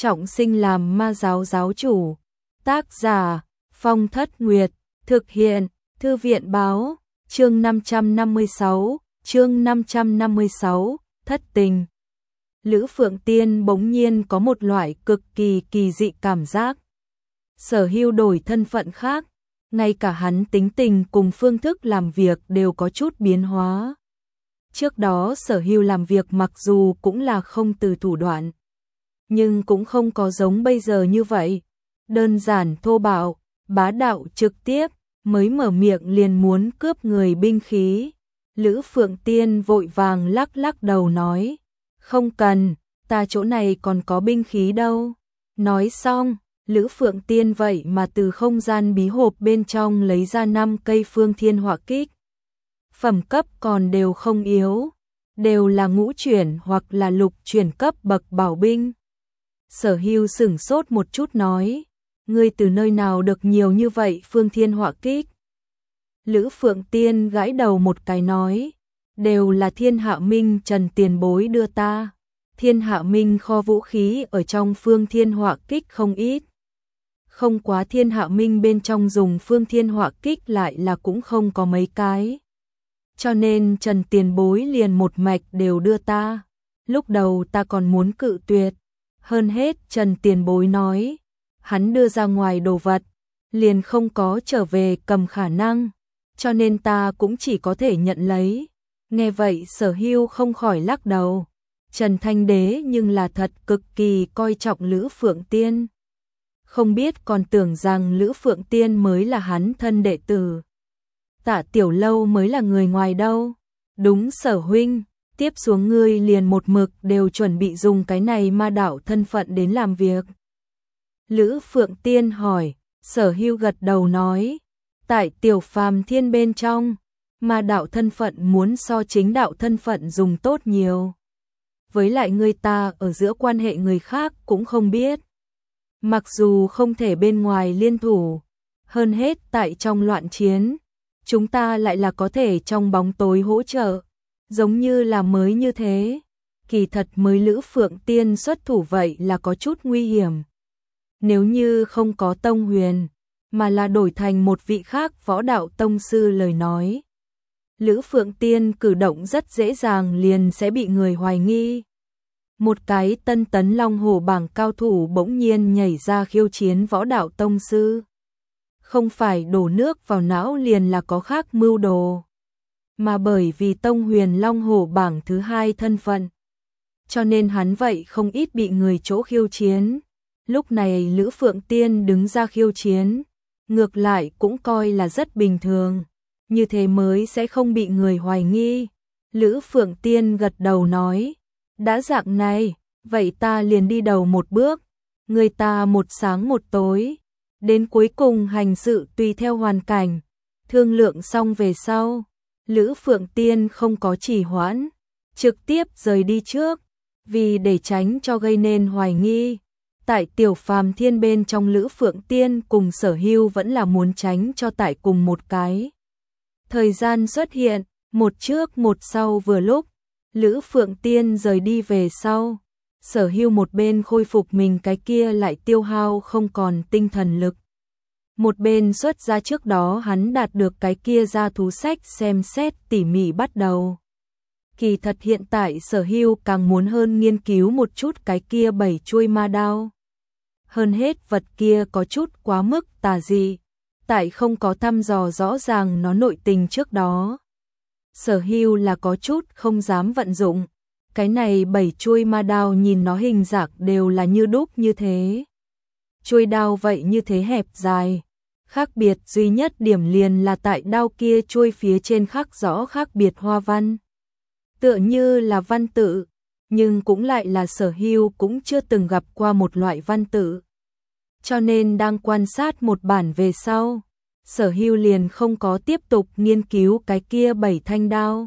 trọng sinh làm ma giáo giáo chủ. Tác giả Phong Thất Nguyệt, thực hiện Thư viện báo, chương 556, thất tình. Lữ Phượng Tiên bỗng nhiên có một loại cực kỳ kỳ dị cảm giác. Sở Hưu đổi thân phận khác, ngay cả hắn tính tình cùng phương thức làm việc đều có chút biến hóa. Trước đó Sở Hưu làm việc mặc dù cũng là không từ thủ đoạn, nhưng cũng không có giống bây giờ như vậy. Đơn giản thô bạo, bá đạo trực tiếp, mới mở miệng liền muốn cướp người binh khí. Lữ Phượng Tiên vội vàng lắc lắc đầu nói, không cần, ta chỗ này còn có binh khí đâu. Nói xong, Lữ Phượng Tiên vậy mà từ không gian bí hộp bên trong lấy ra 5 cây Phương Thiên Hỏa Kích. Phẩm cấp còn đều không yếu, đều là ngũ chuyển hoặc là lục chuyển cấp bậc bảo binh. Sở Hưu sửng sốt một chút nói, ngươi từ nơi nào được nhiều như vậy Phương Thiên Hỏa Kích? Lữ Phượng Tiên gãi đầu một cái nói, đều là Thiên Hạ Minh Trần tiền bối đưa ta. Thiên Hạ Minh kho vũ khí ở trong Phương Thiên Hỏa Kích không ít. Không quá Thiên Hạ Minh bên trong dùng Phương Thiên Hỏa Kích lại là cũng không có mấy cái. Cho nên Trần tiền bối liền một mạch đều đưa ta. Lúc đầu ta còn muốn cự tuyệt. Hơn hết Trần tiền bối nói, hắn đưa ra ngoài đồ vật, liền không có trở về cầm khả năng. Cho nên ta cũng chỉ có thể nhận lấy. Nghe vậy Sở Hưu không khỏi lắc đầu. Trần Thanh Đế nhưng là thật cực kỳ coi trọng Lữ Phượng Tiên. Không biết còn tưởng rằng Lữ Phượng Tiên mới là hắn thân đệ tử. Tạ Tiểu Lâu mới là người ngoài đâu. Đúng Sở huynh, tiếp xuống ngươi liền một mực đều chuẩn bị dùng cái này ma đạo thân phận đến làm việc. Lữ Phượng Tiên hỏi, Sở Hưu gật đầu nói, tại Tiểu Phàm Thiên bên trong, ma đạo thân phận muốn so chính đạo thân phận dùng tốt nhiều. Với lại người ta ở giữa quan hệ người khác cũng không biết. Mặc dù không thể bên ngoài liên thủ, hơn hết tại trong loạn chiến, chúng ta lại là có thể trong bóng tối hỗ trợ, giống như là mới như thế. Kỳ thật mới Lữ Phượng Tiên xuất thủ vậy là có chút nguy hiểm. Nếu như không có Tông Huyền, mà là đổi thành một vị khác võ đạo tông sư lời nói, Lữ Phượng Tiên cử động rất dễ dàng liền sẽ bị người hoài nghi. Một cái tân tấn long hổ bảng cao thủ bỗng nhiên nhảy ra khiêu chiến võ đạo tông sư. Không phải đổ nước vào não liền là có khác mưu đồ, mà bởi vì Tông Huyền long hổ bảng thứ 2 thân phận, cho nên hắn vậy không ít bị người chỗ khiêu chiến. Lúc này Lữ Phượng Tiên đứng ra khiêu chiến, ngược lại cũng coi là rất bình thường, như thế mới sẽ không bị người hoài nghi. Lữ Phượng Tiên gật đầu nói, đã dạng này, vậy ta liền đi đầu một bước, người ta một sáng một tối, đến cuối cùng hành sự tùy theo hoàn cảnh, thương lượng xong về sau. Lữ Phượng Tiên không có trì hoãn, trực tiếp rời đi trước, vì để tránh cho gây nên hoài nghi. Tại Tiểu Phàm Thiên bên trong Lữ Phượng Tiên cùng Sở Hưu vẫn là muốn tránh cho tại cùng một cái thời gian xuất hiện, một trước một sau vừa lúc. Lữ Phượng Tiên rời đi về sau, Sở Hưu một bên khôi phục mình cái kia lại tiêu hao không còn tinh thần lực. Một bên xuất ra trước đó hắn đạt được cái kia ra thú sách xem xét tỉ mỉ bắt đầu. Kỳ thật hiện tại Sở Hưu càng muốn hơn nghiên cứu một chút cái kia 7 chuôi ma đao. Hơn hết vật kia có chút quá mức tà dị, tại không có thăm dò rõ ràng nó nội tình trước đó. Sở Hưu là có chút không dám vận dụng. Cái này 7 chuôi ma đao nhìn nó hình dạng đều là như đúc như thế. Chuôi đao vậy như thế hẹp dài. Khác biệt duy nhất điểm liền là tại đao kia chuôi phía trên khắc rõ khác biệt hoa văn. Tựa như là văn tự, nhưng cũng lại là Sở Hưu cũng chưa từng gặp qua một loại văn tự. Cho nên đang quan sát một bản về sau, Sở Hưu liền không có tiếp tục nghiên cứu cái kia 7 thanh đao,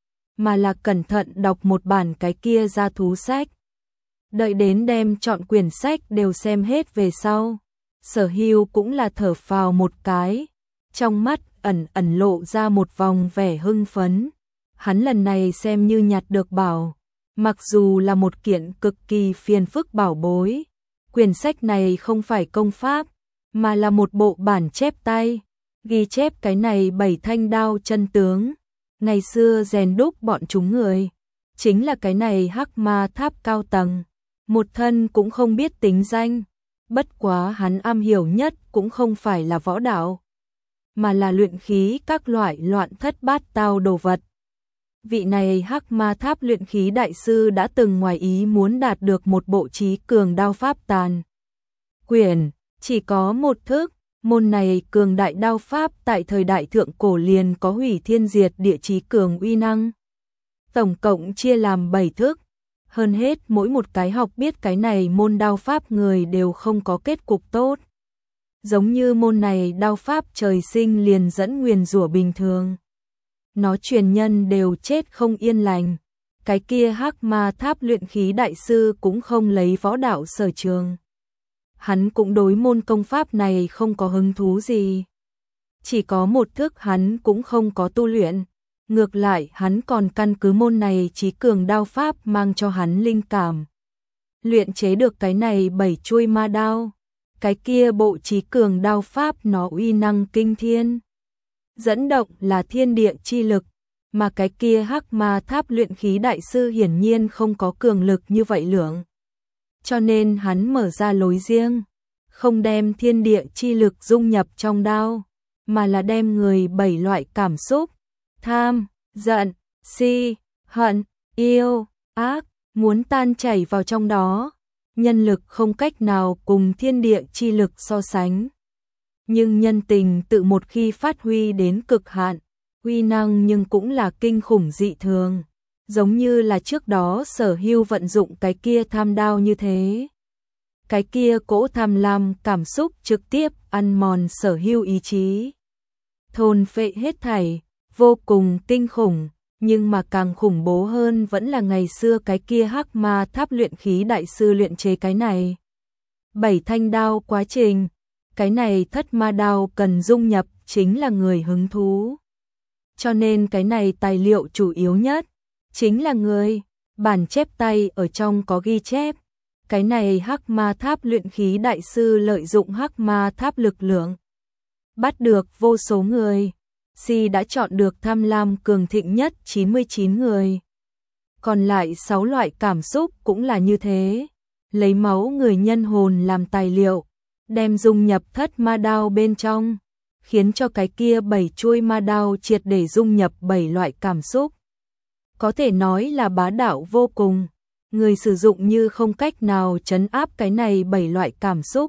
mà là cẩn thận đọc một bản cái kia ra thú sách. Đợi đến đem chọn quyển sách đều xem hết về sau, Sở Hưu cũng là thở phào một cái, trong mắt ẩn ẩn lộ ra một vòng vẻ hưng phấn. Hắn lần này xem như nhặt được bảo, mặc dù là một kiện cực kỳ phiền phức bảo bối, Quyển sách này không phải công pháp, mà là một bộ bản chép tay, ghi chép cái này 7 thanh đao chân tướng, ngày xưa rèn đúc bọn chúng người, chính là cái này Hắc Ma Tháp cao tầng, một thân cũng không biết tính danh, bất quá hắn am hiểu nhất cũng không phải là võ đạo, mà là luyện khí các loại loạn thất bát tao đồ vật. Vị này Hắc Ma Tháp luyện khí đại sư đã từng ngoài ý muốn đạt được một bộ trí cường đao pháp tàn quyển, chỉ có một thức, môn này cường đại đao pháp tại thời đại thượng cổ liền có hủy thiên diệt địa trí cường uy năng. Tổng cộng chia làm 7 thức, hơn hết mỗi một cái học biết cái này môn đao pháp người đều không có kết cục tốt. Giống như môn này đao pháp trời sinh liền dẫn nguyền rủa bình thường. Nó truyền nhân đều chết không yên lành. Cái kia Hắc Ma Tháp luyện khí đại sư cũng không lấy võ đạo sở trường. Hắn cũng đối môn công pháp này không có hứng thú gì. Chỉ có một thức hắn cũng không có tu luyện. Ngược lại hắn còn căn cứ môn này trí cường đao pháp mang cho hắn linh cảm. Luyện chế được cái này 7 chuôi ma đao. Cái kia bộ trí cường đao pháp nó uy năng kinh thiên. Dẫn động là thiên địa chi lực, mà cái kia Hắc Ma Tháp luyện khí đại sư hiển nhiên không có cường lực như vậy lượng. Cho nên hắn mở ra lối riêng, không đem thiên địa chi lực dung nhập trong đao, mà là đem người 7 loại cảm xúc, tham, giận, si, hận, yêu, ác, muốn tan chảy vào trong đó. Nhân lực không cách nào cùng thiên địa chi lực so sánh. Nhưng nhân tình tự một khi phát huy đến cực hạn, uy năng nhưng cũng là kinh khủng dị thường. Giống như là trước đó Sở Hưu vận dụng cái kia tham đao như thế. Cái kia cỗ tham lam cảm xúc trực tiếp ăn mòn Sở Hưu ý chí. Thôn phệ hết thảy, vô cùng kinh khủng. Nhưng mà càng khủng bố hơn vẫn là ngày xưa cái kia Hắc Ma Tháp luyện khí đại sư luyện chế cái này. 7 thanh đao quá trình, cái này thất ma đao cần dung nhập chính là người hứng thú. Cho nên cái này tài liệu chủ yếu nhất, chính là người, bản chép tay ở trong có ghi chép. Cái này Hắc Ma Tháp luyện khí đại sư lợi dụng Hắc Ma Tháp lực lượng. Bắt được vô số người. Si đã chọn được tham lam cường thịnh nhất 99 người. Còn lại 6 loại cảm xúc cũng là như thế. Lấy máu người nhân hồn làm tài liệu, đem dung nhập thất ma đao bên trong, khiến cho cái kia 7 chuôi ma đao triệt để dung nhập 7 loại cảm xúc. Có thể nói là bá đạo vô cùng. Người sử dụng như không cách nào trấn áp cái này 7 loại cảm xúc.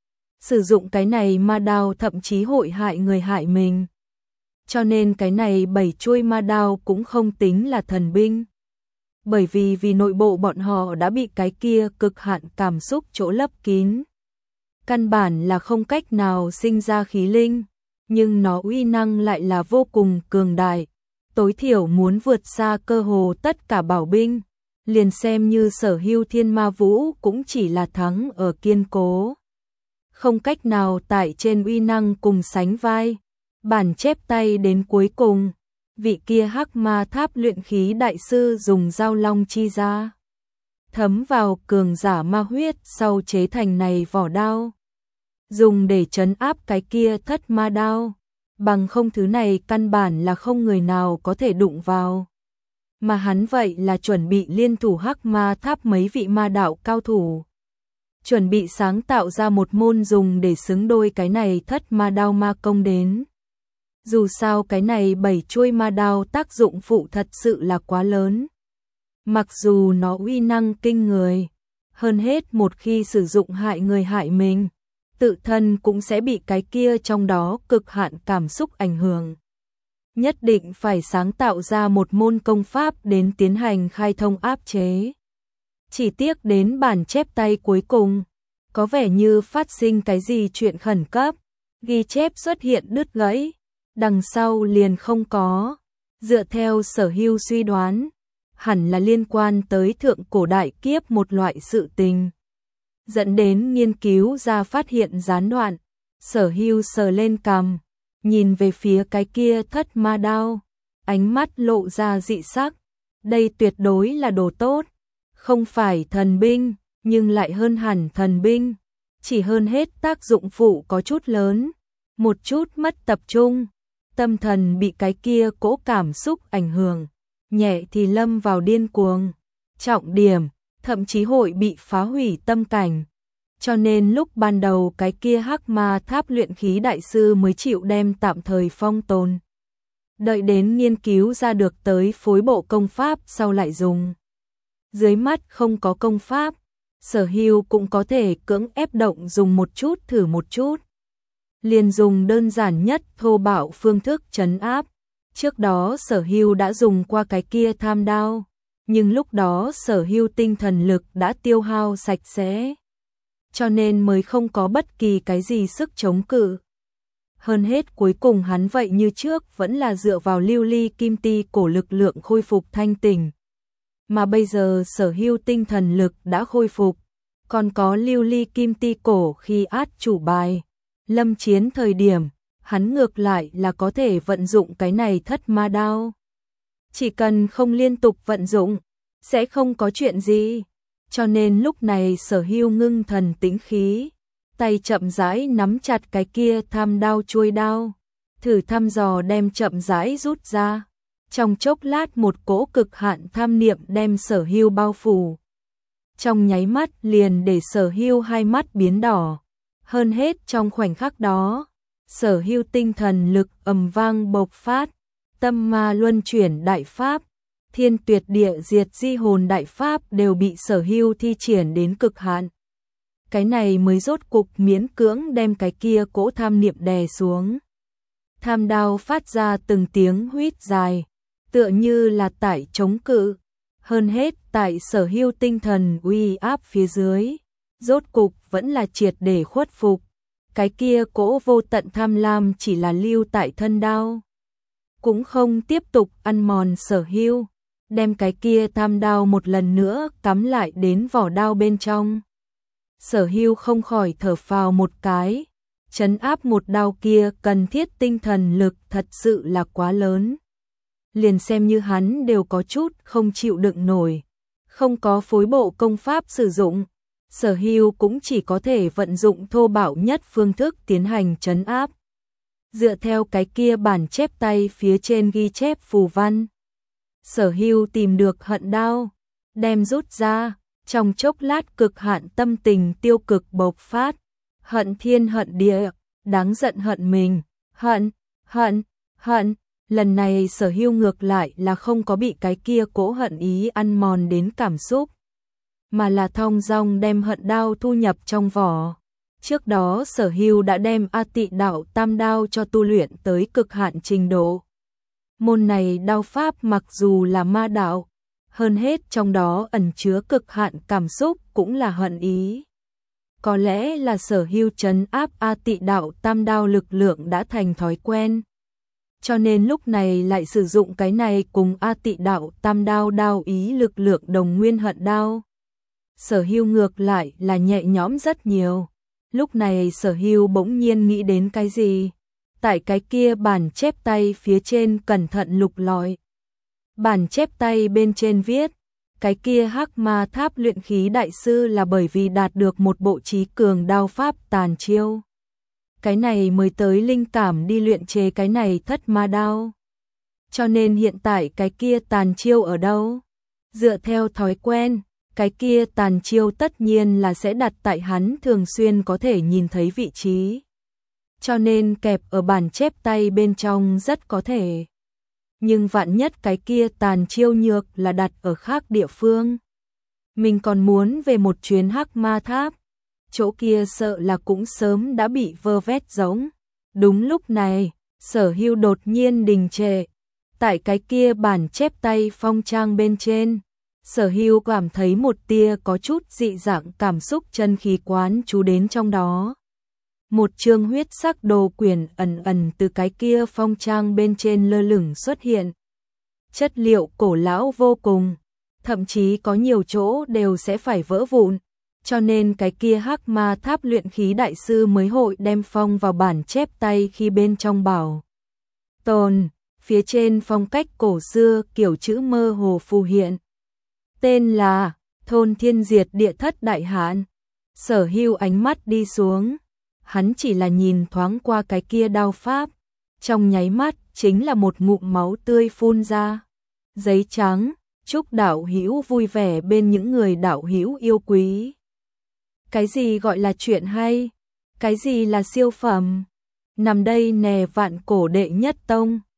Sử dụng cái này ma đao thậm chí hội hại người hại mình. Cho nên cái này 7 chuôi ma đao cũng không tính là thần binh. Bởi vì nội bộ bọn họ đã bị cái kia cực hạn cảm xúc chỗ lấp kín. Căn bản là không cách nào sinh ra khí linh, nhưng nó uy năng lại là vô cùng cường đại. Tối thiểu muốn vượt xa cơ hồ tất cả bảo binh, liền xem như Sở Hưu Thiên Ma Vũ cũng chỉ là thắng ở kiên cố. Không cách nào tại trên uy năng cùng sánh vai. Bản chép tay đến cuối cùng, vị kia Hắc Ma Tháp luyện khí đại sư dùng dao long chi ra, thấm vào cường giả ma huyết sau chế thành này vỏ đao, dùng để trấn áp cái kia thất ma đao, bằng không thứ này căn bản là không người nào có thể đụng vào. Mà hắn vậy là chuẩn bị liên thủ Hắc Ma Tháp mấy vị ma đạo cao thủ, chuẩn bị sáng tạo ra một môn dùng để xứng đôi cái này thất ma đao ma công đến. Dù sao cái này 7 chuôi ma đao tác dụng phụ thật sự là quá lớn. Mặc dù nó uy năng kinh người, hơn hết một khi sử dụng hại người hại mình, tự thân cũng sẽ bị cái kia trong đó cực hạn cảm xúc ảnh hưởng. Nhất định phải sáng tạo ra một môn công pháp đến tiến hành khai thông áp chế. Chỉ tiếc đến bản chép tay cuối cùng, có vẻ như phát sinh cái gì chuyện khẩn cấp, ghi chép xuất hiện đứt gãy. Đằng sau liền không có. Dựa theo Sở Hưu suy đoán, hẳn là liên quan tới thượng cổ đại kiếp một loại sự tình. Dẫn đến nghiên cứu ra phát hiện gián đoạn. Sở Hưu sờ lên cằm, nhìn về phía cái kia thất ma đao, ánh mắt lộ ra dị sắc. Đây tuyệt đối là đồ tốt, không phải thần binh. nhưng lại hơn hẳn thần binh, chỉ hơn hết tác dụng phụ có chút lớn, một chút mất tập trung, tâm thần bị cái kia cỗ cảm xúc ảnh hưởng, nhẹ thì lâm vào điên cuồng, trọng điểm, thậm chí hội bị phá hủy tâm cảnh. Cho nên lúc ban đầu cái kia Hắc Ma Tháp luyện khí đại sư mới chịu đem tạm thời phong tồn. Đợi đến nghiên cứu ra được tới phối bộ công pháp sau lại dùng. Dưới mắt không có công pháp, Sở Hưu cũng có thể cưỡng ép động dùng một chút thử một chút. Liền dùng đơn giản nhất thô bạo phương thức trấn áp. Trước đó Sở Hưu đã dùng qua cái kia tham đao, nhưng lúc đó Sở Hưu tinh thần lực đã tiêu hao sạch sẽ, cho nên mới không có bất kỳ cái gì sức chống cự. Hơn hết cuối cùng hắn vậy như trước vẫn là dựa vào lưu ly kim ti cổ lực lượng khôi phục thanh tỉnh. Mà bây giờ Sở Hưu tinh thần lực đã khôi phục, còn có lưu ly kim ti cổ khi át chủ bài. Lâm chiến thời điểm, hắn ngược lại là có thể vận dụng cái này thất ma đao. Chỉ cần không liên tục vận dụng, sẽ không có chuyện gì. Cho nên lúc này Sở Hưu ngưng thần tĩnh khí, tay chậm rãi nắm chặt cái kia tham đao chuôi đao, thử thăm dò đem chậm rãi rút ra. Trong chốc lát một cỗ cực hạn tham niệm đem Sở Hưu bao phủ. Trong nháy mắt liền để Sở Hưu hai mắt biến đỏ. Hơn hết trong khoảnh khắc đó, Sở Hưu tinh thần lực ầm vang bộc phát, tâm ma luân chuyển đại pháp, thiên tuyệt địa diệt di hồn đại pháp đều bị Sở Hưu thi triển đến cực hạn. Cái này mới rốt cục miễn cưỡng đem cái kia cỗ tham niệm đè xuống. Tham đao phát ra từng tiếng huýt dài, tựa như là tại chống cự. Hơn hết tại Sở Hưu tinh thần uy áp phía dưới, rốt cục vẫn là triệt để khuất phục. Cái kia cỗ vô tận tham lam chỉ là lưu tại thân đao, cũng không tiếp tục ăn mòn Sở Hưu, đem cái kia tham đao một lần nữa cắm lại đến vỏ đao bên trong. Sở Hưu không khỏi thở phào một cái, trấn áp một đao kia cần thiết tinh thần lực thật sự là quá lớn. Liền xem như hắn đều có chút không chịu đựng nổi, không có phối bộ công pháp sử dụng, Sở Hưu cũng chỉ có thể vận dụng thô bạo nhất phương thức tiến hành trấn áp. Dựa theo cái kia bản chép tay phía trên ghi chép phù văn, Sở Hưu tìm được hận đao, đem rút ra, trong chốc lát cực hạn tâm tình tiêu cực bộc phát, hận thiên hận địa, đáng giận hận mình, hận. Lần này Sở Hưu ngược lại là không có bị cái kia cỗ hận ý ăn mòn đến cảm xúc, mà là thong dong đem hận đao thu nhập trong vỏ. Trước đó Sở Hưu đã đem A Tị đạo tam đao cho tu luyện tới cực hạn trình độ. Môn này đao pháp mặc dù là ma đạo, hơn hết trong đó ẩn chứa cực hạn cảm xúc cũng là hận ý. Có lẽ là Sở Hưu trấn áp A Tị đạo tam đao lực lượng đã thành thói quen, cho nên lúc này lại sử dụng cái này cùng A Tị đạo tam đao đao ý lực lượng đồng nguyên hận đao. Sở Hưu ngược lại là nhẹ nhõm rất nhiều. Lúc này Sở Hưu bỗng nhiên nghĩ đến cái gì? Tại cái kia bản chép tay phía trên cẩn thận lục lọi. Bản chép tay bên trên viết, cái kia Hắc Ma Tháp luyện khí đại sư là bởi vì đạt được một bộ trí cường đao pháp tàn chiêu. Cái này mới tới linh cảm đi luyện chế cái này thất ma đao. Cho nên hiện tại cái kia tàn chiêu ở đâu? Dựa theo thói quen, cái kia tàn chiêu tất nhiên là sẽ đặt tại hắn thường xuyên có thể nhìn thấy vị trí. Cho nên kẹp ở bản chép tay bên trong rất có thể. Nhưng vạn nhất cái kia tàn chiêu nhược là đặt ở khác địa phương. Mình còn muốn về một chuyến Hắc Ma Tháp. Chỗ kia sợ là cũng sớm đã bị vơ vét giống. Đúng lúc này, Sở Hưu đột nhiên đình trệ. Tại cái kia bản chép tay phong trang bên trên, Sở Hưu cảm thấy một tia có chút dị dạng cảm xúc chân khí quán chú đến trong đó. Một chương huyết sắc đồ quyển ẩn ẩn từ cái kia phong trang bên trên lơ lửng xuất hiện. Chất liệu cổ lão vô cùng, thậm chí có nhiều chỗ đều sẽ phải vỡ vụn, cho nên cái kia Hắc Ma Tháp luyện khí đại sư mới hội đem phong vào bản chép tay khi bên trong bảo tồn, phía trên phong cách cổ xưa kiểu chữ mơ hồ phù hiện. Tên là thôn thiên diệt địa thất đại hạn. Sở Hưu ánh mắt đi xuống, hắn chỉ là nhìn thoáng qua cái kia đao pháp, trong nháy mắt chính là một ngụm máu tươi phun ra. Giấy trắng, chúc đạo hữu vui vẻ bên những người đạo hữu yêu quý. Cái gì gọi là chuyện hay? Cái gì là siêu phẩm? Nằm đây nè vạn cổ đệ nhất tông.